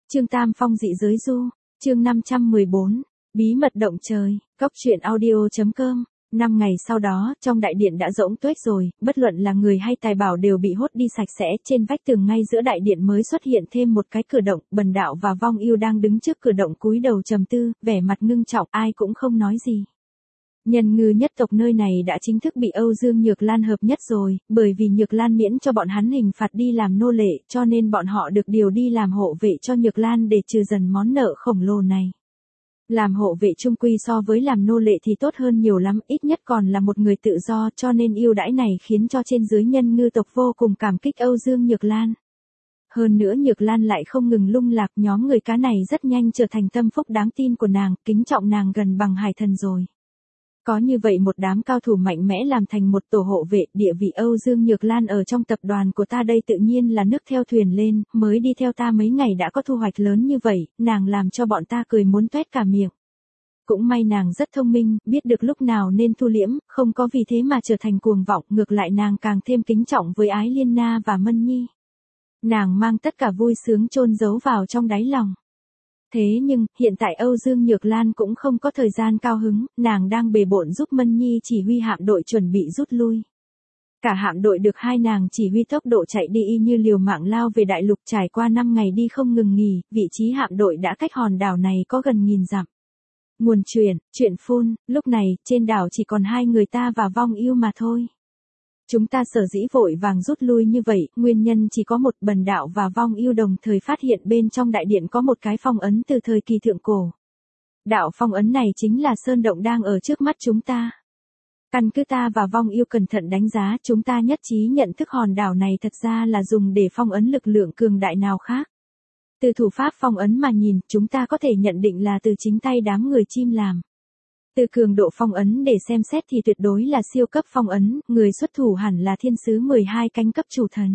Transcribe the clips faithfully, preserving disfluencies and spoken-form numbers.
Chương Tam Phong dị giới du, chương năm trăm mười bốn, bí mật động trời, cóc truyện audio.com. Năm ngày sau đó, trong đại điện đã rỗng tuếch rồi, bất luận là người hay tài bảo đều bị hốt đi sạch sẽ, trên vách tường ngay giữa đại điện mới xuất hiện thêm một cái cửa động, Bần Đạo và Vong Ưu đang đứng trước cửa động cúi đầu trầm tư, vẻ mặt ngưng trọng, ai cũng không nói gì. Nhân ngư nhất tộc nơi này đã chính thức bị Âu Dương Nhược Lan hợp nhất rồi, bởi vì Nhược Lan miễn cho bọn hắn hình phạt đi làm nô lệ, cho nên bọn họ được điều đi làm hộ vệ cho Nhược Lan để trừ dần món nợ khổng lồ này. Làm hộ vệ chung quy so với làm nô lệ thì tốt hơn nhiều lắm, ít nhất còn là một người tự do, cho nên ưu đãi này khiến cho trên dưới nhân ngư tộc vô cùng cảm kích Âu Dương Nhược Lan. Hơn nữa Nhược Lan lại không ngừng lung lạc, nhóm người cá này rất nhanh trở thành tâm phúc đáng tin của nàng, kính trọng nàng gần bằng hải thần rồi. Có như vậy một đám cao thủ mạnh mẽ làm thành một tổ hộ vệ, địa vị Âu Dương Nhược Lan ở trong tập đoàn của ta đây tự nhiên là nước theo thuyền lên, mới đi theo ta mấy ngày đã có thu hoạch lớn như vậy, nàng làm cho bọn ta cười muốn toét cả miệng. Cũng may nàng rất thông minh, biết được lúc nào nên thu liễm, không có vì thế mà trở thành cuồng vọng, ngược lại nàng càng thêm kính trọng với Ái Liên Na và Mân Nhi. Nàng mang tất cả vui sướng chôn giấu vào trong đáy lòng. Thế nhưng, hiện tại Âu Dương Nhược Lan cũng không có thời gian cao hứng, nàng đang bề bộn giúp Mân Nhi chỉ huy hạm đội chuẩn bị rút lui. Cả hạm đội được hai nàng chỉ huy tốc độ chạy đi y như liều mạng lao về đại lục, trải qua năm ngày đi không ngừng nghỉ, vị trí hạm đội đã cách hòn đảo này có gần nghìn dặm. Nguồn truyền, chuyện phun, lúc này, trên đảo chỉ còn hai người ta và Vong Ưu mà thôi. Chúng ta sở dĩ vội vàng rút lui như vậy, nguyên nhân chỉ có một, Bần Đạo và Vong Ưu đồng thời phát hiện bên trong đại điện có một cái phong ấn từ thời kỳ thượng cổ. Đạo phong ấn này chính là sơn động đang ở trước mắt chúng ta. Căn cứ ta và Vong Ưu cẩn thận đánh giá, chúng ta nhất trí nhận thức hòn đảo này thật ra là dùng để phong ấn lực lượng cường đại nào khác. Từ thủ pháp phong ấn mà nhìn, chúng ta có thể nhận định là từ chính tay đám người chim làm. Từ cường độ phong ấn để xem xét thì tuyệt đối là siêu cấp phong ấn, người xuất thủ hẳn là thiên sứ mười hai cánh cấp chủ thần.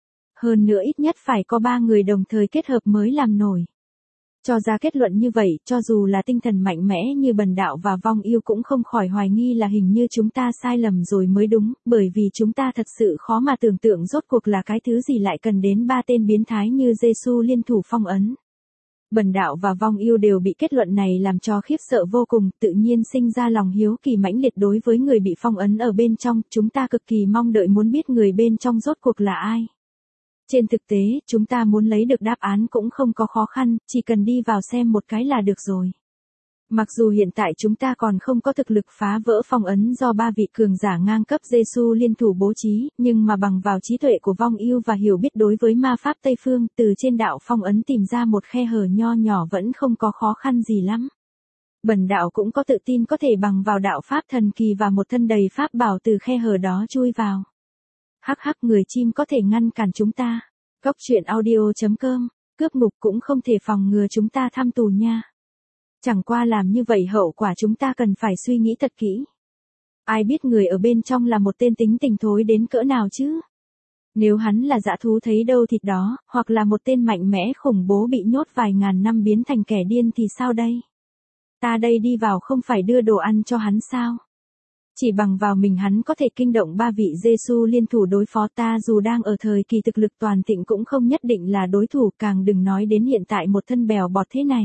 Hơn nữa ít nhất phải có ba người đồng thời kết hợp mới làm nổi. Cho ra kết luận như vậy, cho dù là tinh thần mạnh mẽ như Bần Đạo và Vong Ưu cũng không khỏi hoài nghi là hình như chúng ta sai lầm rồi mới đúng, bởi vì chúng ta thật sự khó mà tưởng tượng rốt cuộc là cái thứ gì lại cần đến ba tên biến thái như Giê-xu liên thủ phong ấn. Bần Đạo và Vong Ưu đều bị kết luận này làm cho khiếp sợ vô cùng, tự nhiên sinh ra lòng hiếu kỳ mãnh liệt đối với người bị phong ấn ở bên trong, chúng ta cực kỳ mong đợi muốn biết người bên trong rốt cuộc là ai. Trên thực tế, chúng ta muốn lấy được đáp án cũng không có khó khăn, chỉ cần đi vào xem một cái là được rồi. Mặc dù hiện tại chúng ta còn không có thực lực phá vỡ phong ấn do ba vị cường giả ngang cấp Giê-xu liên thủ bố trí, nhưng mà bằng vào trí tuệ của Vong Ưu và hiểu biết đối với ma pháp Tây Phương, từ trên đạo phong ấn tìm ra một khe hở nho nhỏ vẫn không có khó khăn gì lắm. Bần Đạo cũng có tự tin có thể bằng vào đạo pháp thần kỳ và một thân đầy pháp bảo từ khe hở đó chui vào. Hắc hắc, người chim có thể ngăn cản chúng ta. Cóc truyện audio.com, cướp ngục cũng không thể phòng ngừa chúng ta thăm tù nha. Chẳng qua làm như vậy hậu quả chúng ta cần phải suy nghĩ thật kỹ. Ai biết người ở bên trong là một tên tính tình thối đến cỡ nào chứ? Nếu hắn là dã thú thấy đâu thịt đó, hoặc là một tên mạnh mẽ khủng bố bị nhốt vài ngàn năm biến thành kẻ điên thì sao đây? Ta đây đi vào không phải đưa đồ ăn cho hắn sao? Chỉ bằng vào mình hắn có thể kinh động ba vị Giê-xu liên thủ đối phó ta, dù đang ở thời kỳ thực lực toàn thịnh cũng không nhất định là đối thủ, càng đừng nói đến hiện tại một thân bèo bọt thế này.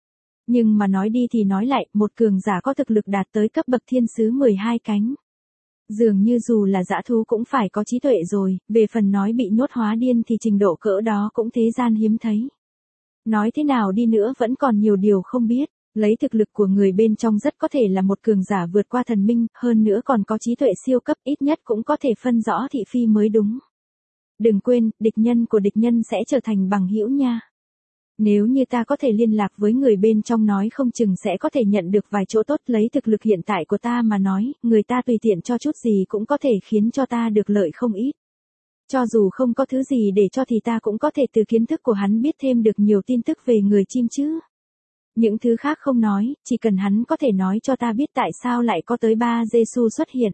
Nhưng mà nói đi thì nói lại, một cường giả có thực lực đạt tới cấp bậc thiên sứ mười hai cánh. Dường như dù là dã thú cũng phải có trí tuệ rồi, về phần nói bị nhốt hóa điên thì trình độ cỡ đó cũng thế gian hiếm thấy. Nói thế nào đi nữa vẫn còn nhiều điều không biết. Lấy thực lực của người bên trong rất có thể là một cường giả vượt qua thần minh, hơn nữa còn có trí tuệ siêu cấp, ít nhất cũng có thể phân rõ thị phi mới đúng. Đừng quên, địch nhân của địch nhân sẽ trở thành bằng hữu nha. Nếu như ta có thể liên lạc với người bên trong nói không chừng sẽ có thể nhận được vài chỗ tốt, lấy thực lực hiện tại của ta mà nói, người ta tùy tiện cho chút gì cũng có thể khiến cho ta được lợi không ít. Cho dù không có thứ gì để cho thì ta cũng có thể từ kiến thức của hắn biết thêm được nhiều tin tức về người chim chứ. Những thứ khác không nói, chỉ cần hắn có thể nói cho ta biết tại sao lại có tới ba Giê-xu xuất hiện.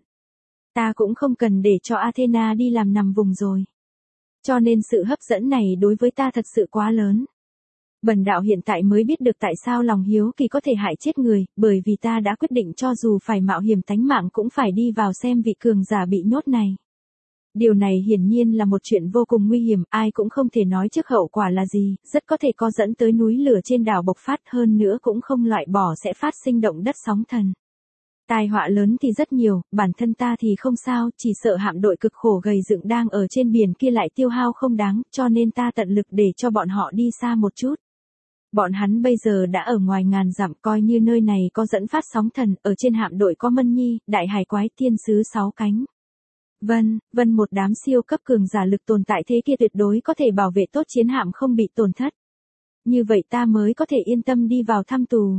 Ta cũng không cần để cho Athena đi làm nằm vùng rồi. Cho nên sự hấp dẫn này đối với ta thật sự quá lớn. Bần Đạo hiện tại mới biết được tại sao lòng hiếu kỳ có thể hại chết người, bởi vì ta đã quyết định cho dù phải mạo hiểm tánh mạng cũng phải đi vào xem vị cường giả bị nhốt này. Điều này hiển nhiên là một chuyện vô cùng nguy hiểm, ai cũng không thể nói trước hậu quả là gì, rất có thể có dẫn tới núi lửa trên đảo bộc phát, hơn nữa cũng không loại bỏ sẽ phát sinh động đất sóng thần. Tai họa lớn thì rất nhiều, bản thân ta thì không sao, chỉ sợ hạm đội cực khổ gầy dựng đang ở trên biển kia lại tiêu hao không đáng, cho nên ta tận lực để cho bọn họ đi xa một chút. Bọn hắn bây giờ đã ở ngoài ngàn dặm, coi như nơi này có dẫn phát sóng thần, ở trên hạm đội có Mân Nhi, đại hải quái, thiên sứ sáu cánh. Vân, vân một đám siêu cấp cường giả lực tồn tại thế kia tuyệt đối có thể bảo vệ tốt chiến hạm không bị tổn thất. Như vậy ta mới có thể yên tâm đi vào thăm tù.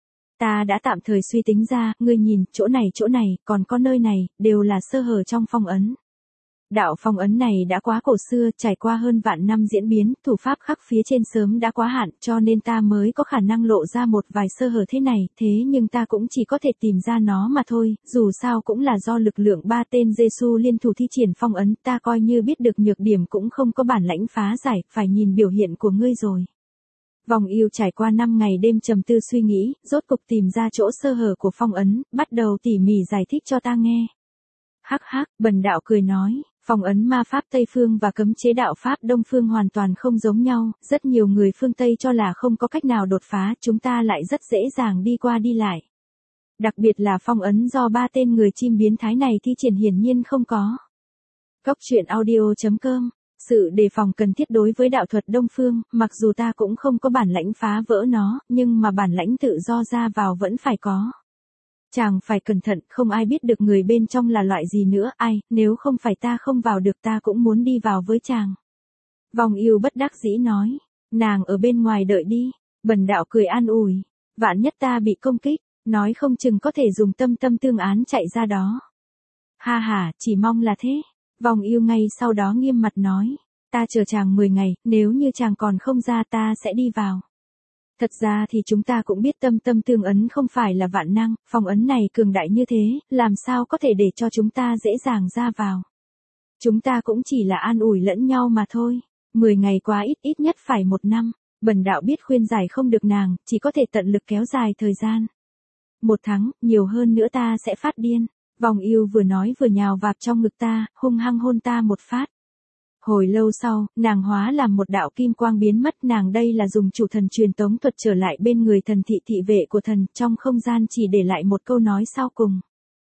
Ta đã tạm thời suy tính ra, ngươi nhìn, chỗ này chỗ này, còn có nơi này, đều là sơ hở trong phong ấn. Đạo phong ấn này đã quá cổ xưa, trải qua hơn vạn năm diễn biến, thủ pháp khắc phía trên sớm đã quá hạn, cho nên ta mới có khả năng lộ ra một vài sơ hở thế này, thế nhưng ta cũng chỉ có thể tìm ra nó mà thôi, dù sao cũng là do lực lượng ba tên Giê-xu liên thủ thi triển phong ấn, ta coi như biết được nhược điểm cũng không có bản lãnh phá giải, phải nhìn biểu hiện của ngươi rồi. Vòng yêu trải qua năm ngày đêm trầm tư suy nghĩ, rốt cục tìm ra chỗ sơ hở của phong ấn, bắt đầu tỉ mỉ giải thích cho ta nghe. Hắc hắc, bần đạo cười nói. Phong ấn ma pháp Tây Phương và cấm chế đạo pháp Đông Phương hoàn toàn không giống nhau, rất nhiều người phương Tây cho là không có cách nào đột phá, chúng ta lại rất dễ dàng đi qua đi lại. Đặc biệt là phong ấn do ba tên người chim biến thái này thi triển hiển nhiên không có. Cốc truyện audio chấm com. Sự đề phòng cần thiết đối với đạo thuật Đông Phương, mặc dù ta cũng không có bản lãnh phá vỡ nó, nhưng mà bản lãnh tự do ra vào vẫn phải có. Chàng phải cẩn thận, không ai biết được người bên trong là loại gì nữa, ai, nếu không phải ta không vào được ta cũng muốn đi vào với chàng. Vòng yêu bất đắc dĩ nói, nàng ở bên ngoài đợi đi, bần đạo cười an ủi, vạn nhất ta bị công kích, nói không chừng có thể dùng tâm tâm tương án chạy ra đó. Ha ha, chỉ mong là thế. Vòng yêu ngay sau đó nghiêm mặt nói, ta chờ chàng mười ngày, nếu như chàng còn không ra ta sẽ đi vào. Thật ra thì chúng ta cũng biết tâm tâm tương ấn không phải là vạn năng, phong ấn này cường đại như thế, làm sao có thể để cho chúng ta dễ dàng ra vào. Chúng ta cũng chỉ là an ủi lẫn nhau mà thôi, mười ngày quá ít ít nhất phải một năm, bần đạo biết khuyên giải không được nàng, chỉ có thể tận lực kéo dài thời gian. Một tháng, nhiều hơn nữa ta sẽ phát điên. Vòng yêu vừa nói vừa nhào vạp trong ngực ta, hung hăng hôn ta một phát. Hồi lâu sau, nàng hóa làm một đạo kim quang biến mất, nàng đây là dùng chủ thần truyền tống thuật trở lại bên người thần thị thị vệ của thần, trong không gian chỉ để lại một câu nói sau cùng.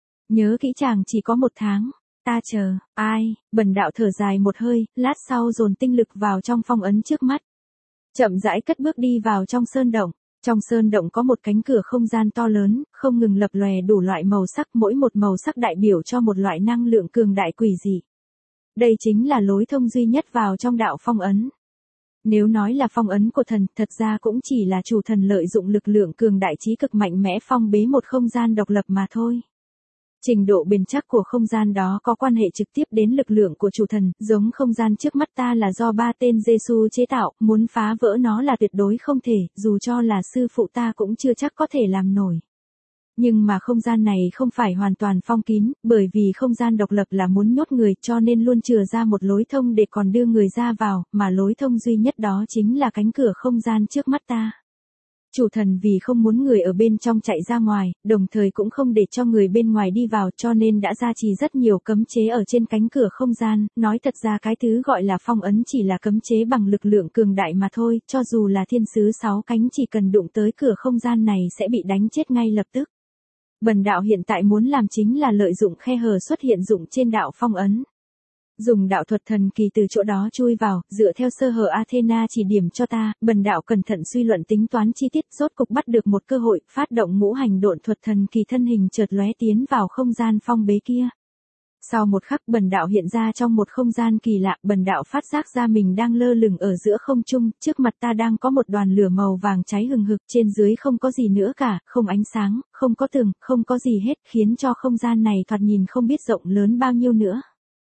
Nhớ kỹ chàng chỉ có một tháng, ta chờ, ai, bần đạo thở dài một hơi, lát sau dồn tinh lực vào trong phong ấn trước mắt. Chậm rãi cất bước đi vào trong sơn động. Trong sơn động có một cánh cửa không gian to lớn, không ngừng lập lòe đủ loại màu sắc, mỗi một màu sắc đại biểu cho một loại năng lượng cường đại quỷ dị. Đây chính là lối thông duy nhất vào trong đạo phong ấn. Nếu nói là phong ấn của thần, thật ra cũng chỉ là chủ thần lợi dụng lực lượng cường đại trí cực mạnh mẽ phong bế một không gian độc lập mà thôi. Trình độ bền chắc của không gian đó có quan hệ trực tiếp đến lực lượng của chủ thần, giống không gian trước mắt ta là do ba tên Giê-xu chế tạo, muốn phá vỡ nó là tuyệt đối không thể, dù cho là sư phụ ta cũng chưa chắc có thể làm nổi. Nhưng mà không gian này không phải hoàn toàn phong kín, bởi vì không gian độc lập là muốn nhốt người cho nên luôn chừa ra một lối thông để còn đưa người ra vào, mà lối thông duy nhất đó chính là cánh cửa không gian trước mắt ta. Chủ thần vì không muốn người ở bên trong chạy ra ngoài, đồng thời cũng không để cho người bên ngoài đi vào cho nên đã gia trì rất nhiều cấm chế ở trên cánh cửa không gian, nói thật ra cái thứ gọi là phong ấn chỉ là cấm chế bằng lực lượng cường đại mà thôi, cho dù là thiên sứ sáu cánh chỉ cần đụng tới cửa không gian này sẽ bị đánh chết ngay lập tức. Bần đạo hiện tại muốn làm chính là lợi dụng khe hở xuất hiện dụng trên đạo phong ấn. Dùng đạo thuật thần kỳ từ chỗ đó chui vào, dựa theo sơ hở Athena chỉ điểm cho ta, bần đạo cẩn thận suy luận tính toán chi tiết, rốt cục bắt được một cơ hội, phát động ngũ hành độn thuật thần kỳ thân hình chợt lóe tiến vào không gian phong bế kia. Sau một khắc bần đạo hiện ra trong một không gian kỳ lạ, bần đạo phát giác ra mình đang lơ lửng ở giữa không trung, trước mặt ta đang có một đoàn lửa màu vàng cháy hừng hực, trên dưới không có gì nữa cả, không ánh sáng, không có tường, không có gì hết, khiến cho không gian này thoạt nhìn không biết rộng lớn bao nhiêu nữa.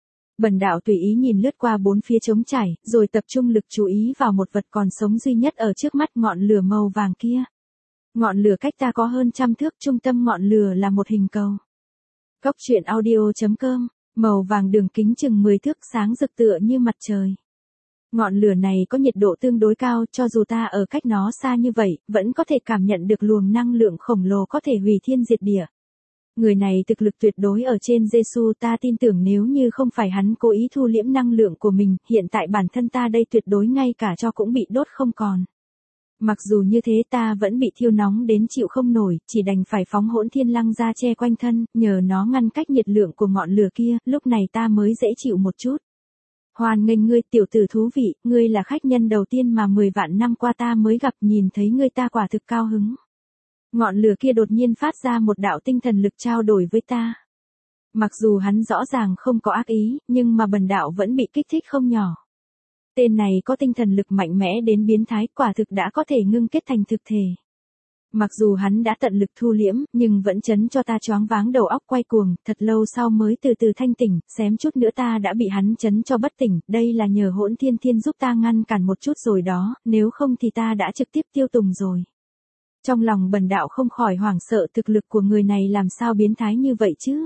Bần đạo tùy ý nhìn lướt qua bốn phía trống trải, rồi tập trung lực chú ý vào một vật còn sống duy nhất ở trước mắt, ngọn lửa màu vàng kia. Ngọn lửa cách ta có hơn trăm thước, trung tâm ngọn lửa là một hình cầu. Cốc truyện audio chấm com, màu vàng đường kính chừng mười thước, sáng rực tựa như mặt trời. Ngọn lửa này có nhiệt độ tương đối cao, cho dù ta ở cách nó xa như vậy, vẫn có thể cảm nhận được luồng năng lượng khổng lồ có thể hủy thiên diệt địa. Người này thực lực tuyệt đối ở trên Giê-xu, ta tin tưởng nếu như không phải hắn cố ý thu liễm năng lượng của mình, hiện tại bản thân ta đây tuyệt đối ngay cả tro cũng bị đốt không còn. Mặc dù như thế ta vẫn bị thiêu nóng đến chịu không nổi, chỉ đành phải phóng hỗn thiên lăng ra che quanh thân, nhờ nó ngăn cách nhiệt lượng của ngọn lửa kia, lúc này ta mới dễ chịu một chút. Hoan nghênh ngươi tiểu tử thú vị, ngươi là khách nhân đầu tiên mà mười vạn năm qua ta mới gặp, nhìn thấy ngươi ta quả thực cao hứng. Ngọn lửa kia đột nhiên phát ra một đạo tinh thần lực trao đổi với ta. Mặc dù hắn rõ ràng không có ác ý, nhưng mà bần đạo vẫn bị kích thích không nhỏ. Tên này có tinh thần lực mạnh mẽ đến biến thái, quả thực đã có thể ngưng kết thành thực thể. Mặc dù hắn đã tận lực thu liễm, nhưng vẫn chấn cho ta choáng váng đầu óc quay cuồng, thật lâu sau mới từ từ thanh tỉnh, xém chút nữa ta đã bị hắn chấn cho bất tỉnh, đây là nhờ hỗn thiên thiên giúp ta ngăn cản một chút rồi đó, nếu không thì ta đã trực tiếp tiêu tùng rồi. Trong lòng bần đạo không khỏi hoảng sợ, thực lực của người này làm sao biến thái như vậy chứ?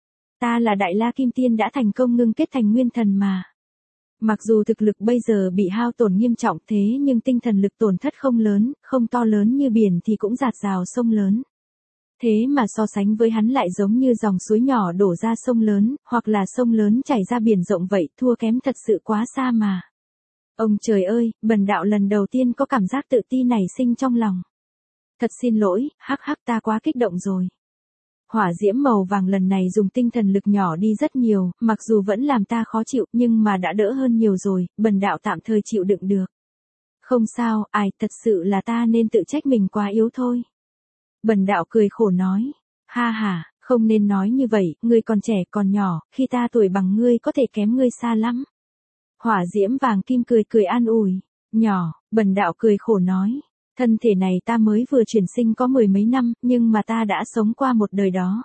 Ta là Đại La Kim Tiên đã thành công ngưng kết thành nguyên thần mà. Mặc dù thực lực bây giờ bị hao tổn nghiêm trọng thế nhưng tinh thần lực tổn thất không lớn, không to lớn như biển thì cũng dạt dào sông lớn. Thế mà so sánh với hắn lại giống như dòng suối nhỏ đổ ra sông lớn, hoặc là sông lớn chảy ra biển rộng vậy, thua kém thật sự quá xa mà. Ông trời ơi, bần đạo lần đầu tiên có cảm giác tự ti nảy sinh trong lòng. Thật xin lỗi, hắc hắc ta quá kích động rồi. Hỏa diễm màu vàng lần này dùng tinh thần lực nhỏ đi rất nhiều, mặc dù vẫn làm ta khó chịu nhưng mà đã đỡ hơn nhiều rồi, bần đạo tạm thời chịu đựng được. Không sao, ai, thật sự là ta nên tự trách mình quá yếu thôi. Bần đạo cười khổ nói, ha ha, không nên nói như vậy, ngươi còn trẻ còn nhỏ, khi ta tuổi bằng ngươi có thể kém ngươi xa lắm. Hỏa diễm vàng kim cười cười an ủi, nhỏ, bần đạo cười khổ nói. Thân thể này ta mới vừa chuyển sinh có mười mấy năm, nhưng mà ta đã sống qua một đời đó.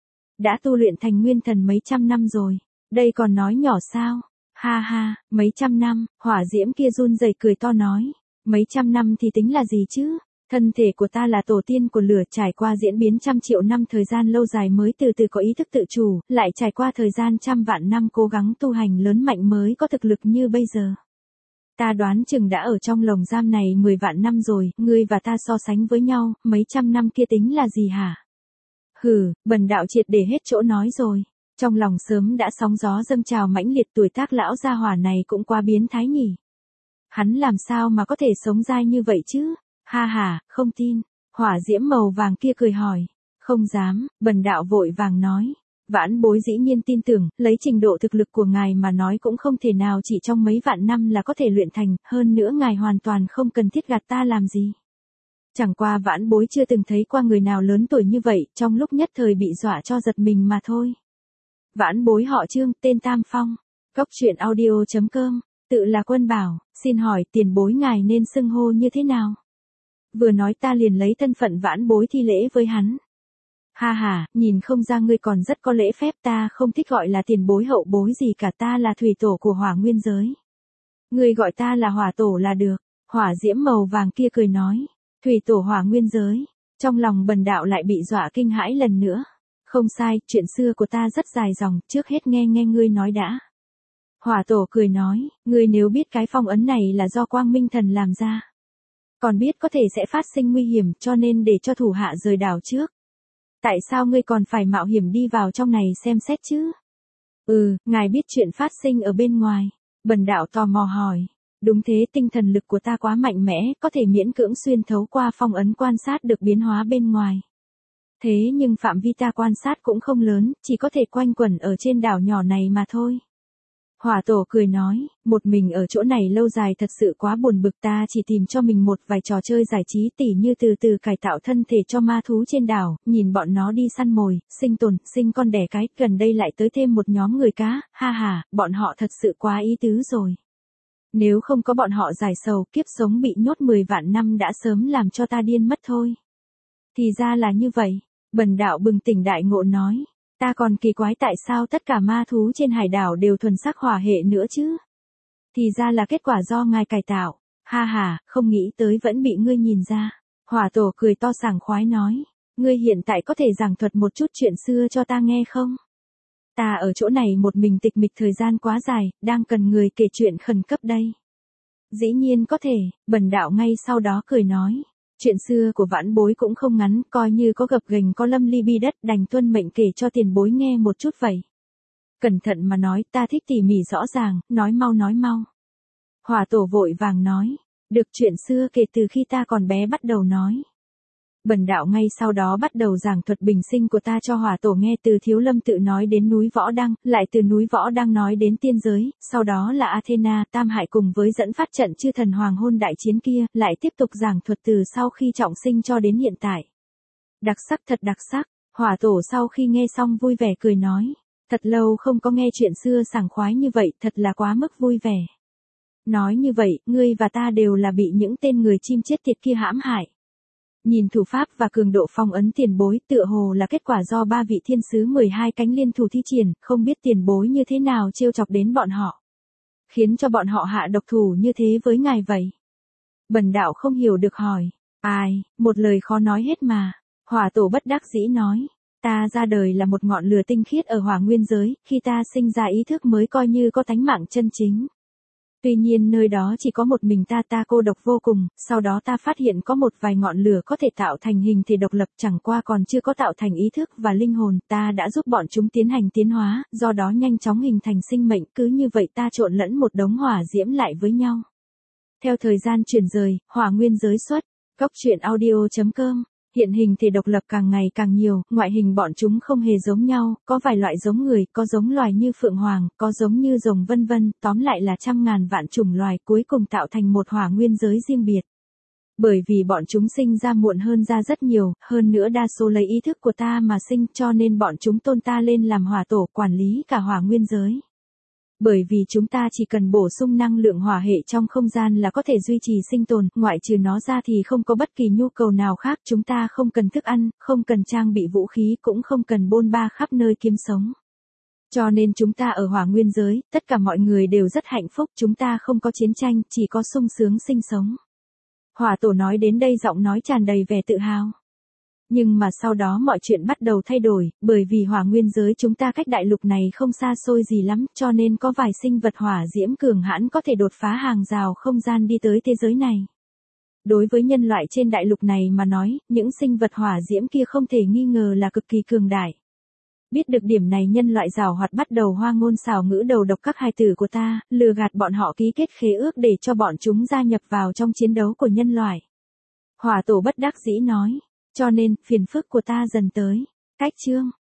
Đã tu luyện thành nguyên thần mấy trăm năm rồi, đây còn nói nhỏ sao? Ha ha, mấy trăm năm, hỏa diễm kia run rẩy cười to nói. Mấy trăm năm thì tính là gì chứ? Thân thể của ta là tổ tiên của lửa, trải qua diễn biến trăm triệu năm thời gian lâu dài mới từ từ có ý thức tự chủ, lại trải qua thời gian trăm vạn năm cố gắng tu hành lớn mạnh mới có thực lực như bây giờ. Ta đoán chừng đã ở trong lồng giam này mười vạn năm rồi, ngươi và ta so sánh với nhau, mấy trăm năm kia tính là gì hả? Hừ, bần đạo triệt để hết chỗ nói rồi. Trong lòng sớm đã sóng gió dâng trào mãnh liệt, tuổi tác lão gia hỏa này cũng quá biến thái nhỉ. Hắn làm sao mà có thể sống dai như vậy chứ? Ha ha, không tin. Hỏa diễm màu vàng kia cười hỏi. Không dám, bần đạo vội vàng nói. Vãn bối dĩ nhiên tin tưởng, lấy trình độ thực lực của ngài mà nói cũng không thể nào chỉ trong mấy vạn năm là có thể luyện thành, hơn nữa ngài hoàn toàn không cần thiết gạt ta làm gì. Chẳng qua vãn bối chưa từng thấy qua người nào lớn tuổi như vậy, trong lúc nhất thời bị dọa cho giật mình mà thôi. Vãn bối họ Trương, tên Tam Phong, Cốc truyện audio chấm com, tự là Quân Bảo, xin hỏi tiền bối ngài nên xưng hô như thế nào? Vừa nói ta liền lấy thân phận vãn bối thi lễ với hắn. Ha ha, nhìn không ra ngươi còn rất có lễ phép, ta không thích gọi là tiền bối hậu bối gì cả, ta là thủy tổ của hỏa nguyên giới. Ngươi gọi ta là hỏa tổ là được. Hỏa diễm màu vàng kia cười nói, thủy tổ hỏa nguyên giới. Trong lòng bần đạo lại bị dọa kinh hãi lần nữa. Không sai, chuyện xưa của ta rất dài dòng, trước hết nghe nghe ngươi nói đã. Hỏa tổ cười nói, ngươi nếu biết cái phong ấn này là do Quang Minh Thần làm ra, còn biết có thể sẽ phát sinh nguy hiểm cho nên để cho thủ hạ rời đảo trước. Tại sao ngươi còn phải mạo hiểm đi vào trong này xem xét chứ? Ừ, ngài biết chuyện phát sinh ở bên ngoài. Bần đạo tò mò hỏi. Đúng thế, tinh thần lực của ta quá mạnh mẽ, có thể miễn cưỡng xuyên thấu qua phong ấn quan sát được biến hóa bên ngoài. Thế nhưng phạm vi ta quan sát cũng không lớn, chỉ có thể quanh quẩn ở trên đảo nhỏ này mà thôi. Hỏa tổ cười nói, một mình ở chỗ này lâu dài thật sự quá buồn bực, ta chỉ tìm cho mình một vài trò chơi giải trí tỉ như từ từ cải tạo thân thể cho ma thú trên đảo, nhìn bọn nó đi săn mồi, sinh tồn, sinh con đẻ cái, gần đây lại tới thêm một nhóm người cá, ha ha, bọn họ thật sự quá ý tứ rồi. Nếu không có bọn họ giải sầu, kiếp sống bị nhốt mười vạn năm đã sớm làm cho ta điên mất thôi. Thì ra là như vậy, bần đạo bừng tỉnh đại ngộ nói. Ta còn kỳ quái tại sao tất cả ma thú trên hải đảo đều thuần sắc hỏa hệ nữa chứ? Thì ra là kết quả do ngài cải tạo. Ha ha, không nghĩ tới vẫn bị ngươi nhìn ra. Hỏa tổ cười to sảng khoái nói. Ngươi hiện tại có thể giảng thuật một chút chuyện xưa cho ta nghe không? Ta ở chỗ này một mình tịch mịch thời gian quá dài, đang cần người kể chuyện khẩn cấp đây. Dĩ nhiên có thể, bần đạo ngay sau đó cười nói. Chuyện xưa của vãn bối cũng không ngắn, coi như có gập ghềnh có lâm ly bi đất, đành tuân mệnh kể cho tiền bối nghe một chút vậy. Cẩn thận mà nói, ta thích tỉ mỉ rõ ràng, nói mau nói mau. Hỏa tổ vội vàng nói, được, chuyện xưa kể từ khi ta còn bé bắt đầu nói. Bần đạo ngay sau đó bắt đầu giảng thuật bình sinh của ta cho hỏa tổ nghe, từ Thiếu Lâm tự nói đến núi Võ Đăng, lại từ núi Võ Đăng nói đến tiên giới, sau đó là Athena, Tam Hải cùng với dẫn phát trận chư thần hoàng hôn đại chiến kia, lại tiếp tục giảng thuật từ sau khi trọng sinh cho đến hiện tại. Đặc sắc, thật đặc sắc. Hỏa tổ sau khi nghe xong vui vẻ cười nói, thật lâu không có nghe chuyện xưa sảng khoái như vậy, thật là quá mức vui vẻ. Nói như vậy, ngươi và ta đều là bị những tên người chim chết tiệt kia hãm hại. Nhìn thủ pháp và cường độ phong ấn tiền bối, tựa hồ là kết quả do ba vị thiên sứ mười hai cánh liên thủ thi triển, không biết tiền bối như thế nào trêu chọc đến bọn họ, khiến cho bọn họ hạ độc thủ như thế với ngài vậy. Bần đạo không hiểu được hỏi, ai, một lời khó nói hết mà. Hỏa tổ bất đắc dĩ nói, ta ra đời là một ngọn lửa tinh khiết ở hỏa nguyên giới, khi ta sinh ra ý thức mới coi như có tánh mạng chân chính. Tuy nhiên nơi đó chỉ có một mình ta, ta cô độc vô cùng, sau đó ta phát hiện có một vài ngọn lửa có thể tạo thành hình thể độc lập, chẳng qua còn chưa có tạo thành ý thức và linh hồn, ta đã giúp bọn chúng tiến hành tiến hóa, do đó nhanh chóng hình thành sinh mệnh, cứ như vậy ta trộn lẫn một đống hỏa diễm lại với nhau. Theo thời gian chuyển rời, hỏa nguyên giới xuất, cốc truyện audio chấm com. Hiện hình thể độc lập càng ngày càng nhiều, ngoại hình bọn chúng không hề giống nhau, có vài loại giống người, có giống loài như phượng hoàng, có giống như rồng vân vân, tóm lại là trăm ngàn vạn chủng loài, cuối cùng tạo thành một hỏa nguyên giới riêng biệt. Bởi vì bọn chúng sinh ra muộn hơn ra rất nhiều, hơn nữa đa số lấy ý thức của ta mà sinh, cho nên bọn chúng tôn ta lên làm hỏa tổ, quản lý cả hỏa nguyên giới. Bởi vì chúng ta chỉ cần bổ sung năng lượng hỏa hệ trong không gian là có thể duy trì sinh tồn, ngoại trừ nó ra thì không có bất kỳ nhu cầu nào khác, chúng ta không cần thức ăn, không cần trang bị vũ khí, cũng không cần bôn ba khắp nơi kiếm sống. Cho nên chúng ta ở hỏa nguyên giới, tất cả mọi người đều rất hạnh phúc, chúng ta không có chiến tranh, chỉ có sung sướng sinh sống. Hỏa tổ nói đến đây giọng nói tràn đầy vẻ tự hào. Nhưng mà sau đó mọi chuyện bắt đầu thay đổi, bởi vì hỏa nguyên giới chúng ta cách đại lục này không xa xôi gì lắm, cho nên có vài sinh vật hỏa diễm cường hãn có thể đột phá hàng rào không gian đi tới thế giới này. Đối với nhân loại trên đại lục này mà nói, những sinh vật hỏa diễm kia không thể nghi ngờ là cực kỳ cường đại. Biết được điểm này, nhân loại giàu hoạt bắt đầu hoa ngôn xảo ngữ đầu độc các hài tử của ta, lừa gạt bọn họ ký kết khế ước để cho bọn chúng gia nhập vào trong chiến đấu của nhân loại. Hỏa tổ bất đắc dĩ nói. Cho nên, phiền phức của ta dần tới. Cách chương